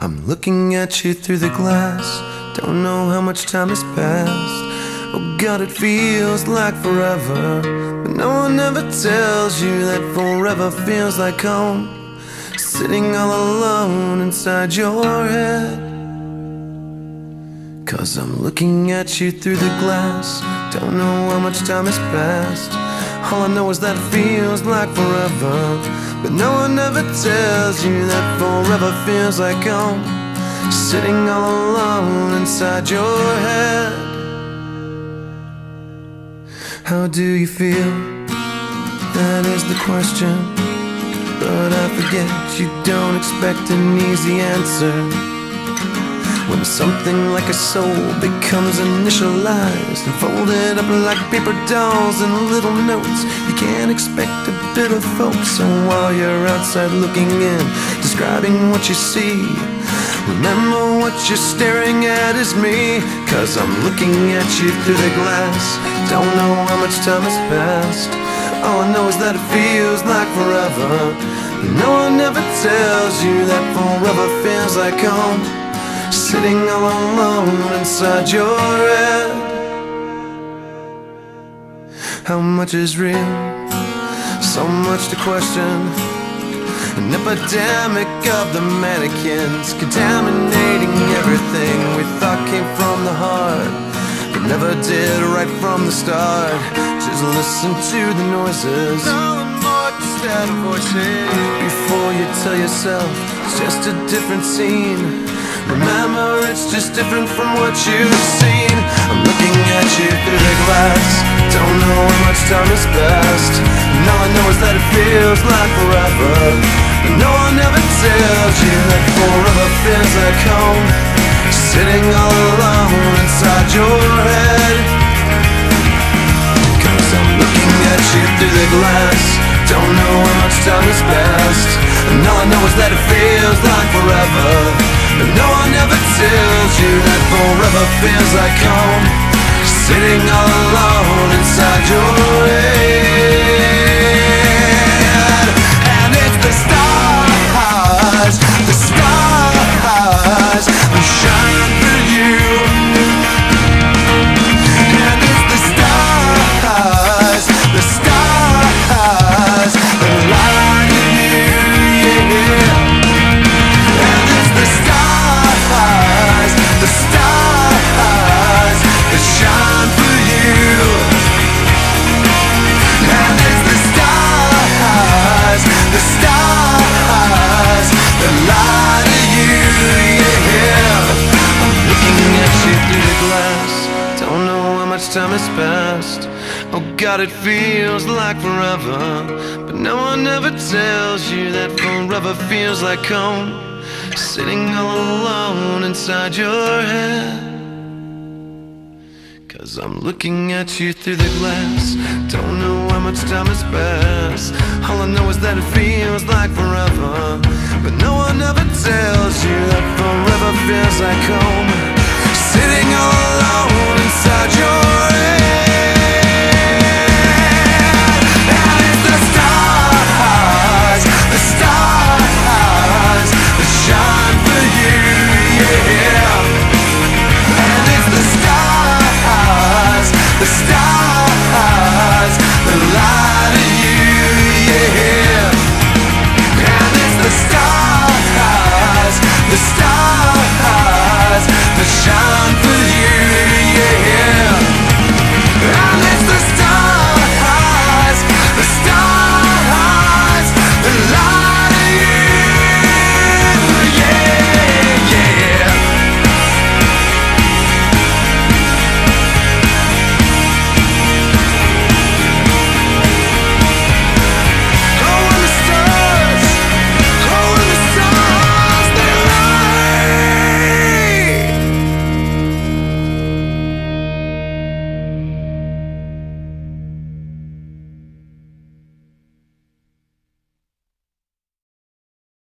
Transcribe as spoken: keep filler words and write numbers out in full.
I'm looking at you through the glass. Don't know how much time has passed. Oh God, it feels like forever, but no one ever tells you that forever feels like home. Sitting all alone inside your head. Cause I'm looking at you through the glass. Don't know how much time has passed. All I know is that it feels like forever, but no one ever tells you that forever feels like home. Sitting all alone inside your head. How do you feel? That is the question. But I forget you don't expect an easy answer. When something like a soul becomes initialized and folded up like paper dolls and little notes, you can't expect a bit of hope. So while you're outside looking in, describing what you see, remember what you're staring at is me. Cause I'm looking at you through the glass. Don't know how much time has passed. All I know is that it feels like forever. No one ever tells you that forever feels like home. Sitting all alone inside your head. How much is real? So much to question. An epidemic of the mannequins, contaminating everything we thought came from the heart, but never did right from the start. Just listen to the noises, all the more instead of voices. Before you tell yourself it's just a different scene, remember it's just different from what you've seen. I'm looking at you through the glass. Don't know how much time has passed, and all I know is that it feels like forever. But no one ever tells you that forever feels like home. Sitting all alone inside your head. Cause I'm looking at you through the glass. Don't know how much time has passed, and all I know is that it feels like forever. But no one ever tells you that forever feels like home. Sitting all alone inside your head. And it's the stars, the stars that shine for you. And it's the stars, the stars that light you, yeah. And it's the stars, the stars that shine for you. And it's the stars, the stars that light you, yeah. I'm looking at you through the glass. Don't know how much time has passed. Oh God, it feels like forever. But no one ever tells you that forever feels like home. Sitting all alone inside your head. Cause I'm looking at you through the glass. Don't know how much time has passed. All I know is that it feels like forever. But no one ever tells you that forever feels like home.